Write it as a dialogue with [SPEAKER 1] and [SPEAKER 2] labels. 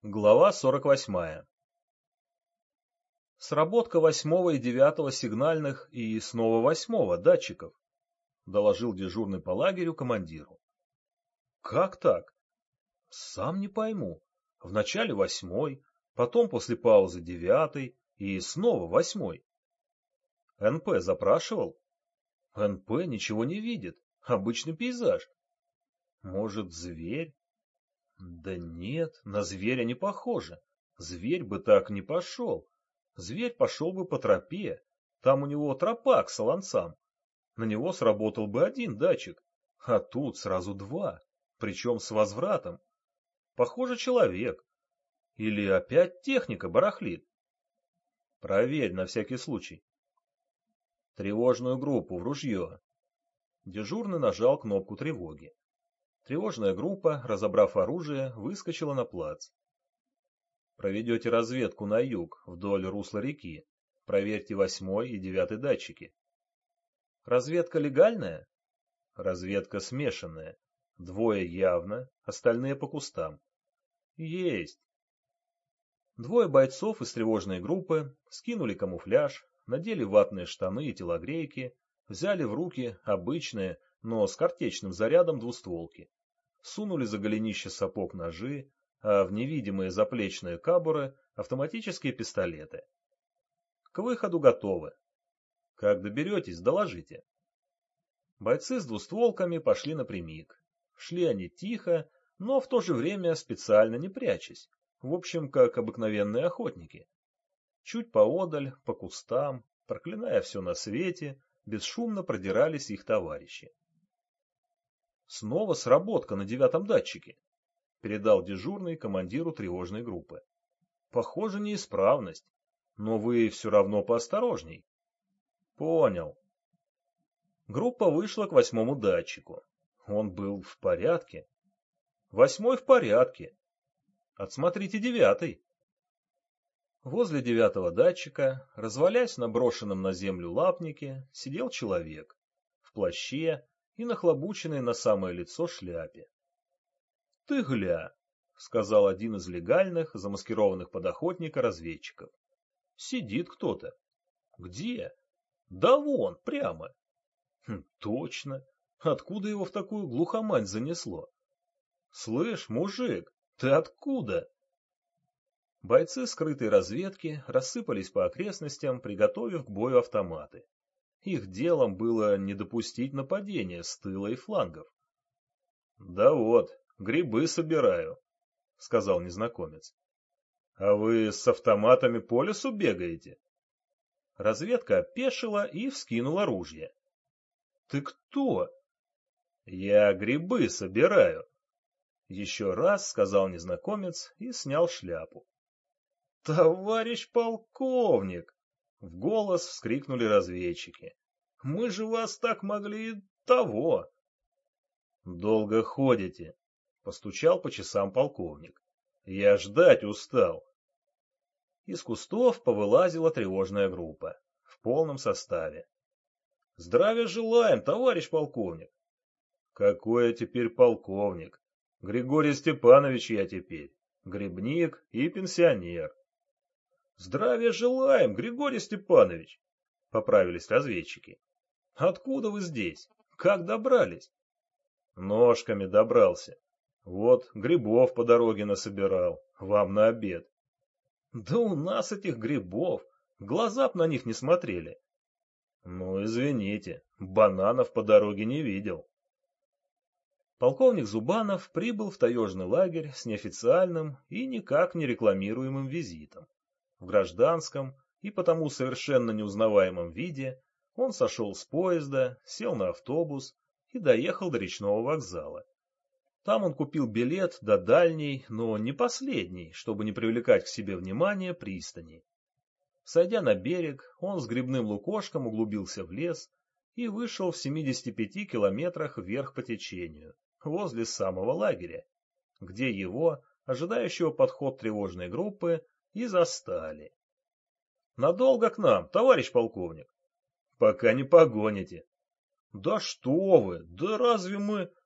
[SPEAKER 1] Глава 48. Сработка 8-го и 9-го сигнальных и снова 8-го датчиков, доложил дежурный по лагерю командиру. Как так? Сам не пойму. Вначале 8-й, потом после паузы 9-й и снова 8-й. НП запрашивал? НП ничего не видит. Обычный пейзаж. Может, зверь? Да нет, на зверя не похоже. Зверь бы так не пошел. Зверь пошел бы по тропе. Там у него тропа к солонцам. На него сработал бы один датчик. А тут сразу два. Причем с возвратом. Похоже, человек. Или опять техника барахлит. Проверь на всякий случай. Тревожную группу в ружье. Дежурный нажал кнопку тревоги. Тревожная группа, разобрав оружие, выскочила на плац. Проведете разведку на юг, вдоль русла реки. Проверьте 8-й и 9-й датчики. Разведка легальная? Разведка смешанная. Двое явно, остальные по кустам. Есть. Двое бойцов из тревожной группы скинули камуфляж, надели ватные штаны и телогрейки, взяли в руки обычные, но с картечным зарядом двустволки. Сунули за голенище сапог ножи, а в невидимые заплечные кабуры автоматические пистолеты. К выходу готовы. Как доберетесь, доложите. Бойцы с двустволками пошли напрямик. Шли они тихо, но в то же время специально не прячась. В общем, как обыкновенные охотники. Чуть поодаль, по кустам, проклиная все на свете, бесшумно продирались их товарищи. Снова сработка на 9-м датчике, передал дежурный командиру тревожной группы. Похоже, неисправность, но вы все равно поосторожней. Понял. Группа вышла к 8-му датчику. Он был в порядке. 8-й в порядке. Отсмотрите 9-й. Возле 9-го датчика, развалясь на брошенном на землю лапнике, сидел человек в плаще и нахлобученной на самое лицо шляпе. — Ты гля, — сказал один из легальных, замаскированных под охотника разведчиков. — Сидит кто-то. — Где? — Да вон, прямо. — Точно. Откуда его в такую глухомань занесло? — Слышь, мужик, ты откуда? Бойцы скрытой разведки рассыпались по окрестностям, приготовив к бою автоматы. Их делом было не допустить нападения с тыла и флангов. — Да вот, грибы собираю, — сказал незнакомец. — А вы с автоматами по лесу бегаете? Разведка опешила и вскинула ружье. — Ты кто? — Я грибы собираю. Еще раз сказал незнакомец и снял шляпу. — Товарищ полковник! — в голос вскрикнули разведчики. — Мы же вас так могли того. — Долго ходите, — постучал по часам полковник. — Я ждать устал. Из кустов повылазила тревожная группа в полном составе. — Здравия желаем, товарищ полковник! — Какой я теперь полковник? Григорий Степанович я теперь, грибник и пенсионер. — Здравия желаем, Григорий Степанович! — поправились разведчики. — Откуда вы здесь? Как добрались? — Ножками добрался. Вот грибов по дороге насобирал, вам на обед. — Да у нас этих грибов, глаза б на них не смотрели. — Ну, извините, бананов по дороге не видел. Полковник Зубанов прибыл в таежный лагерь с неофициальным и никак не рекламируемым визитом. В гражданском и потому совершенно неузнаваемом виде он сошел с поезда, сел на автобус и доехал до речного вокзала. Там он купил билет до дальней, но не последней, чтобы не привлекать к себе внимания, пристани. Сойдя на берег, он с грибным лукошком углубился в лес и вышел в 75 километрах вверх по течению, возле самого лагеря, где его, ожидающего подход тревожной группы, и застали. — Надолго к нам, товарищ полковник? — Пока не погоните. — Да что вы, да разве мы...